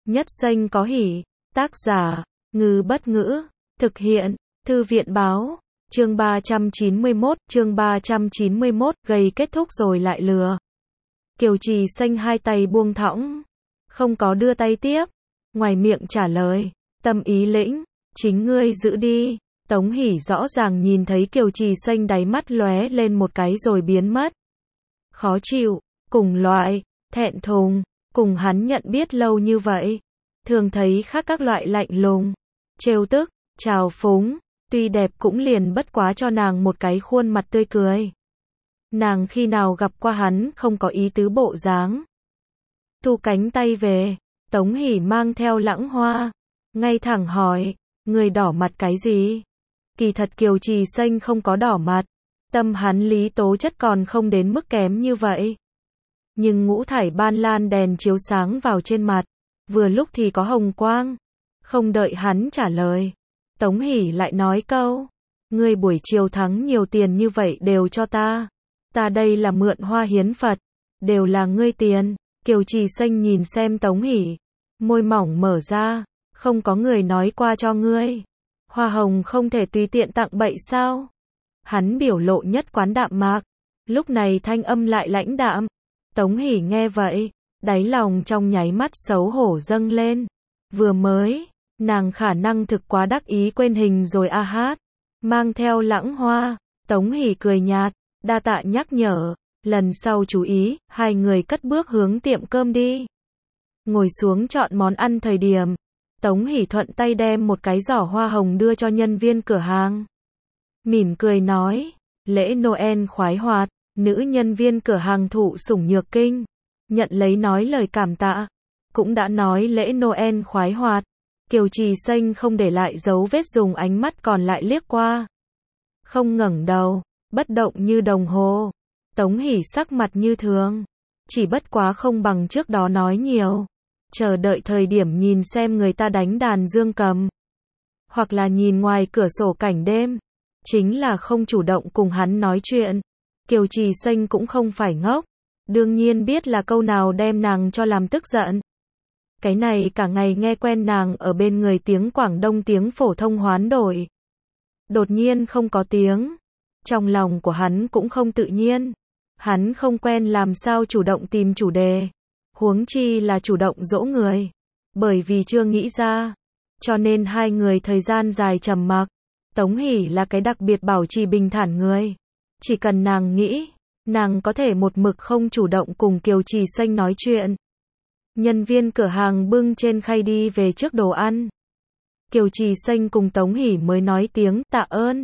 Nhất xanh có hỉ. Tác giả, Ngư Bất Ngữ. Thực hiện, Thư viện Báo. Chương 391, gầy kết thúc rồi lại lừa. Kiều Trì Xanh hai tay buông thõng, không có đưa tay tiếp, ngoài miệng trả lời, tâm ý lĩnh, chính ngươi giữ đi. Tống Hỷ rõ ràng nhìn thấy Kiều Trì Xanh đáy mắt lóe lên một cái rồi biến mất. Khó chịu, cùng loại, thẹn thùng, cùng hắn nhận biết lâu như vậy. Thường thấy khác các loại lạnh lùng, trêu tức, trào phúng, tuy đẹp cũng liền bất quá cho nàng một cái khuôn mặt tươi cười. Nàng khi nào gặp qua hắn không có ý tứ bộ dáng. Thu cánh tay về, Tống Hỷ mang theo Lãng Hoa, ngay thẳng hỏi, người đỏ mặt cái gì? Kỳ thật Kiều Trì Xanh không có đỏ mặt, tâm hắn lý tố chất còn không đến mức kém như vậy. Nhưng ngũ thải ban lan đèn chiếu sáng vào trên mặt, vừa lúc thì có hồng quang. Không đợi hắn trả lời, Tống Hỷ lại nói câu, ngươi buổi chiều thắng nhiều tiền như vậy đều cho ta. Ta đây là mượn hoa hiến Phật, đều là ngươi tiền. Kiều Trì Xanh nhìn xem Tống Hỷ, môi mỏng mở ra, không có người nói qua cho ngươi. Hoa hồng không thể tùy tiện tặng bậy sao? Hắn biểu lộ nhất quán đạm mạc, lúc này thanh âm lại lãnh đạm. Tống Hỷ nghe vậy, đáy lòng trong nháy mắt xấu hổ dâng lên. Vừa mới, nàng khả năng thực quá đắc ý quên hình rồi a hát. Mang theo Lãng Hoa, Tống Hỷ cười nhạt, đa tạ nhắc nhở, lần sau chú ý. Hai người cất bước hướng tiệm cơm đi. Ngồi xuống chọn món ăn thời điểm, Tống Hỷ thuận tay đem một cái giỏ hoa hồng đưa cho nhân viên cửa hàng. Mỉm cười nói, lễ Noel khoái hoạt. Nữ nhân viên cửa hàng thụ sủng nhược kinh, nhận lấy nói lời cảm tạ, cũng đã nói lễ Noel khoái hoạt. Kiều Trì Xanh không để lại dấu vết dùng ánh mắt còn lại liếc qua. Không ngẩng đầu, bất động như đồng hồ. Tống Hỷ sắc mặt như thường, chỉ bất quá không bằng trước đó nói nhiều. Chờ đợi thời điểm nhìn xem người ta đánh đàn dương cầm, hoặc là nhìn ngoài cửa sổ cảnh đêm, chính là không chủ động cùng hắn nói chuyện. Kiều Trì Xanh cũng không phải ngốc, đương nhiên biết là câu nào đem nàng cho làm tức giận. Cái này cả ngày nghe quen nàng ở bên người tiếng Quảng Đông tiếng phổ thông hoán đổi. Đột nhiên không có tiếng, trong lòng của hắn cũng không tự nhiên. Hắn không quen làm sao chủ động tìm chủ đề, huống chi là chủ động dỗ người. Bởi vì chưa nghĩ ra, cho nên hai người thời gian dài trầm mặc. Tống Hỷ là cái đặc biệt bảo trì bình thản người. Chỉ cần nàng nghĩ, nàng có thể một mực không chủ động cùng Kiều Trì Xanh nói chuyện. Nhân viên cửa hàng bưng trên khay đi về trước đồ ăn. Kiều Trì Xanh cùng Tống Hỷ mới nói tiếng tạ ơn.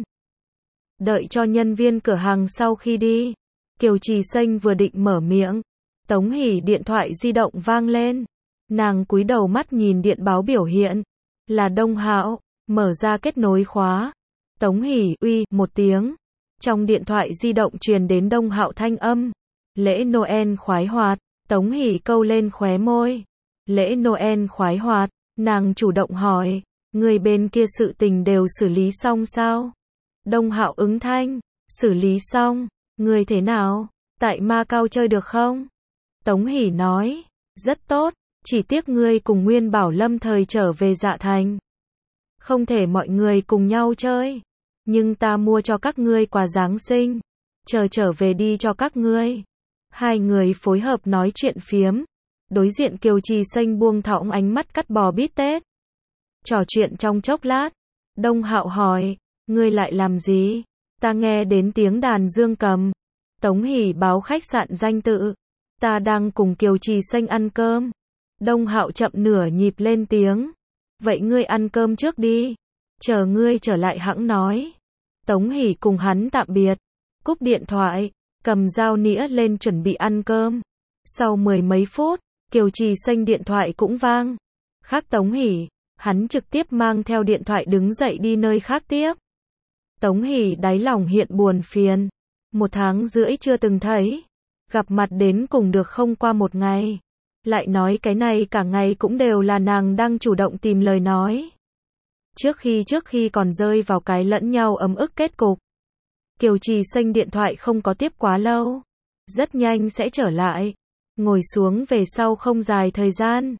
Đợi cho nhân viên cửa hàng sau khi đi, Kiều Trì Xanh vừa định mở miệng, Tống Hỷ điện thoại di động vang lên. Nàng cúi đầu mắt nhìn điện báo biểu hiện, là Đông Hạo, mở ra kết nối khóa. Tống Hỷ uy một tiếng. Trong điện thoại di động truyền đến Đông Hạo thanh âm. Lễ Noel khoái hoạt. Tống Hỷ câu lên khóe môi. Lễ Noel khoái hoạt. Nàng chủ động hỏi, người bên kia sự tình đều xử lý xong sao? Đông Hạo ứng thanh, xử lý xong. Người thế nào? Tại Macau chơi được không? Tống Hỷ nói, rất tốt, chỉ tiếc ngươi cùng Nguyên Bảo lâm thời trở về Dạ Thành. Không thể mọi người cùng nhau chơi. Nhưng ta mua cho các ngươi quà Giáng sinh, chờ trở về đi cho các ngươi. Hai người phối hợp nói chuyện phiếm. Đối diện Kiều Trì Xanh buông thõng ánh mắt cắt bò bít tết. Trò chuyện trong chốc lát, Đông Hạo hỏi, ngươi lại làm gì? Ta nghe đến tiếng đàn dương cầm. Tống Hỷ báo khách sạn danh tự. Ta đang cùng Kiều Trì Xanh ăn cơm. Đông Hạo chậm nửa nhịp lên tiếng. Vậy ngươi ăn cơm trước đi. Chờ ngươi trở lại hẵng nói. Tống Hỷ cùng hắn tạm biệt, cúp điện thoại, cầm dao nĩa lên chuẩn bị ăn cơm. Sau mười mấy phút, Kiều Trì Xanh điện thoại cũng vang. Khác Tống Hỷ, hắn trực tiếp mang theo điện thoại đứng dậy đi nơi khác tiếp. Tống Hỷ đáy lòng hiện buồn phiền. 1 tháng rưỡi chưa từng thấy. Gặp mặt đến cùng được không qua 1 ngày. Lại nói cái này cả ngày cũng đều là nàng đang chủ động tìm lời nói. Trước khi còn rơi vào cái lẫn nhau ấm ức kết cục. Kiều Trì Xanh điện thoại không có tiếp quá lâu. Rất nhanh sẽ trở lại. Ngồi xuống về sau không dài thời gian.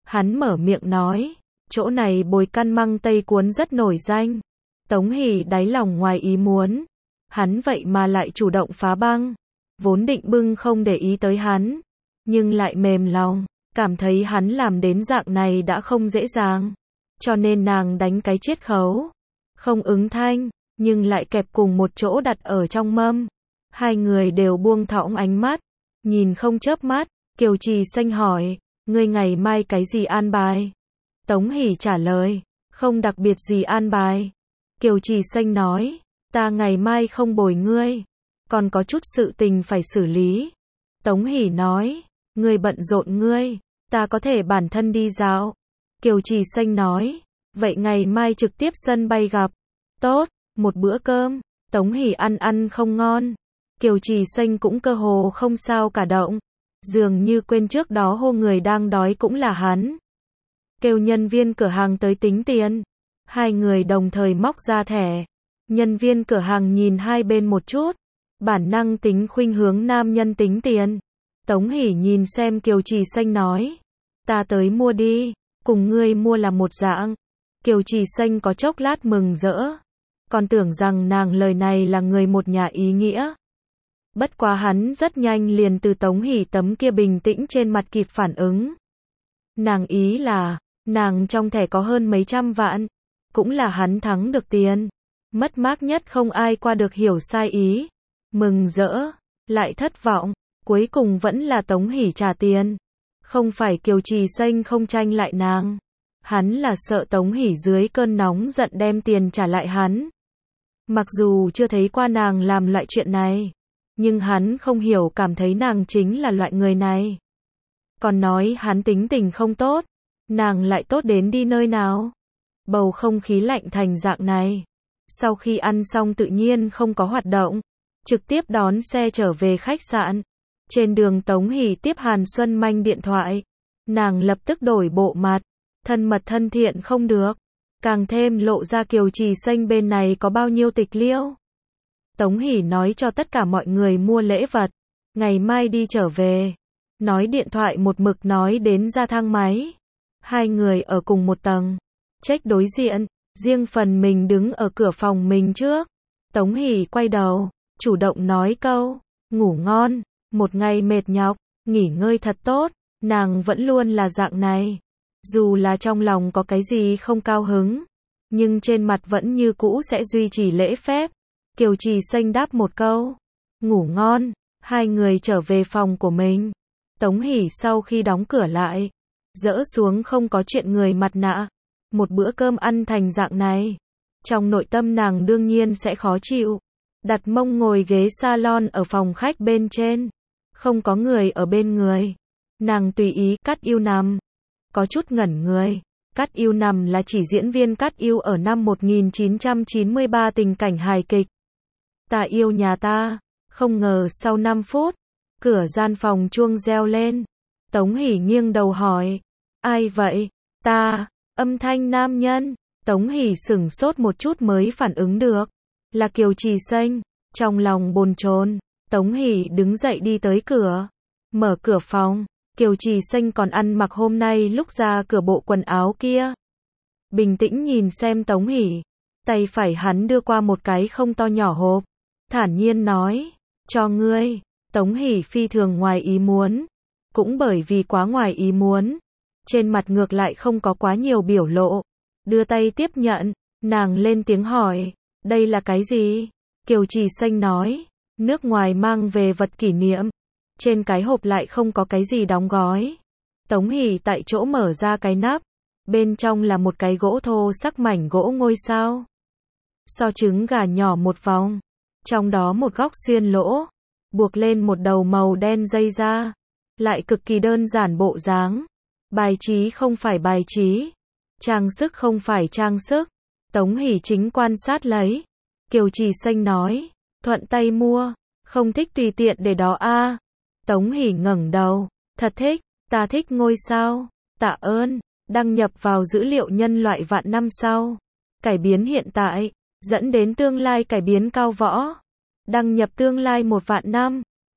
Hắn mở miệng nói, chỗ này bồi căn măng tây cuốn rất nổi danh. Tống Hỷ đáy lòng ngoài ý muốn, hắn vậy mà lại chủ động phá băng, vốn định bưng không để ý tới hắn, nhưng lại mềm lòng, cảm thấy hắn làm đến dạng này đã không dễ dàng, cho nên nàng đánh cái chiết khấu, không ứng thanh, nhưng lại kẹp cùng một chỗ đặt ở trong mâm. Hai người đều buông thõng ánh mắt, nhìn không chớp mắt. Kiều Trì Xanh hỏi, ngươi ngày mai cái gì an bài? Tống Hỷ trả lời, không đặc biệt gì an bài. Kiều Trì Xanh nói, ta ngày mai không bồi ngươi, còn có chút sự tình phải xử lý. Tống Hỷ nói, ngươi bận rộn ngươi, ta có thể bản thân đi dạo. Kiều Trì Xanh nói, vậy ngày mai trực tiếp sân bay gặp. Tốt, một bữa cơm. Tống Hỷ ăn không ngon. Kiều Trì Xanh cũng cơ hồ không sao cả động, dường như quên trước đó hô người đang đói cũng là hắn. Kêu nhân viên cửa hàng tới tính tiền. Hai người đồng thời móc ra thẻ. Nhân viên cửa hàng nhìn hai bên một chút, bản năng tính khuynh hướng nam nhân tính tiền. Tống Hỷ nhìn xem Kiều Trì Xanh nói, ta tới mua đi, cùng ngươi mua là một dạng. Kiều Trì Xanh có chốc lát mừng rỡ, còn tưởng rằng nàng lời này là người một nhà ý nghĩa. Bất quá hắn rất nhanh liền từ Tống Hỷ tấm kia bình tĩnh trên mặt kịp phản ứng. Nàng ý là, nàng trong thẻ có hơn mấy trăm vạn, cũng là hắn thắng được tiền. Mất mát nhất không ai qua được hiểu sai ý. Mừng rỡ, lại thất vọng, cuối cùng vẫn là Tống Hỷ trả tiền. Không phải Kiều Trì Xanh không tranh lại nàng. Hắn là sợ Tống Hỷ dưới cơn nóng giận đem tiền trả lại hắn. Mặc dù chưa thấy qua nàng làm loại chuyện này, nhưng hắn không hiểu cảm thấy nàng chính là loại người này. Còn nói hắn tính tình không tốt, nàng lại tốt đến đi nơi nào. Bầu không khí lạnh thành dạng này. Sau khi ăn xong tự nhiên không có hoạt động, trực tiếp đón xe trở về khách sạn. Trên đường Tống Hỷ tiếp Hàn Xuân Manh điện thoại, nàng lập tức đổi bộ mặt, thân mật thân thiện không được, càng thêm lộ ra Kiều Trì Xanh bên này có bao nhiêu tịch liêu. Tống Hỷ nói cho tất cả mọi người mua lễ vật, ngày mai đi trở về. Nói điện thoại một mực nói đến ra thang máy. Hai người ở cùng một tầng, check đối diện, riêng phần mình đứng ở cửa phòng mình trước. Tống Hỷ quay đầu, chủ động nói câu, ngủ ngon, một ngày mệt nhọc, nghỉ ngơi thật tốt. Nàng vẫn luôn là dạng này, dù là trong lòng có cái gì không cao hứng, nhưng trên mặt vẫn như cũ sẽ duy trì lễ phép. Kiều Trì Xanh đáp một câu, ngủ ngon. Hai người trở về phòng của mình. Tống Hỷ sau khi đóng cửa lại, dỡ xuống không có chuyện người mặt nạ. Một bữa cơm ăn thành dạng này, trong nội tâm nàng đương nhiên sẽ khó chịu. Đặt mông ngồi ghế salon ở phòng khách bên trên, không có người ở bên người. Nàng tùy ý Cát Yêu nằm, có chút ngẩn người. Cát Yêu nằm là chỉ diễn viên Cát Yêu ở năm 1993 tình cảnh hài kịch Ta Yêu Nhà Ta. Không ngờ sau 5 phút, cửa gian phòng chuông reo lên. Tống Hỷ nghiêng đầu hỏi, ai vậy? Ta. Âm thanh nam nhân. Tống Hỷ sửng sốt một chút mới phản ứng được, là Kiều Trì Xanh. Trong lòng bồn chồn, Tống Hỷ đứng dậy đi tới cửa, mở cửa phòng. Kiều Trì Xanh còn ăn mặc hôm nay lúc ra cửa bộ quần áo kia. Bình tĩnh nhìn xem Tống Hỷ, tay phải hắn đưa qua một cái không to nhỏ hộp, thản nhiên nói, cho ngươi. Tống Hỷ phi thường ngoài ý muốn, cũng bởi vì quá ngoài ý muốn, trên mặt ngược lại không có quá nhiều biểu lộ, đưa tay tiếp nhận. Nàng lên tiếng hỏi, đây là cái gì? Kiều Trì Xanh nói, nước ngoài mang về vật kỷ niệm. Trên cái hộp lại không có cái gì đóng gói. Tống Hỷ tại chỗ mở ra cái nắp, bên trong là một cái gỗ thô sắc mảnh gỗ ngôi sao, so trứng gà nhỏ một vòng, trong đó một góc xuyên lỗ, buộc lên một đầu màu đen dây da, lại cực kỳ đơn giản bộ dáng. Bài trí không phải bài trí, trang sức không phải trang sức. Tống Hỷ chính quan sát lấy. Kiều Trì Xanh nói, thuận tay mua, không thích tùy tiện để đó a. Tống Hỷ ngẩng đầu, thật thích, ta thích ngôi sao, tạ ơn. Đăng nhập vào dữ liệu nhân loại vạn năm sau, cải biến hiện tại, dẫn đến tương lai cải biến cao võ. Đăng nhập tương lai 1 vạn năm.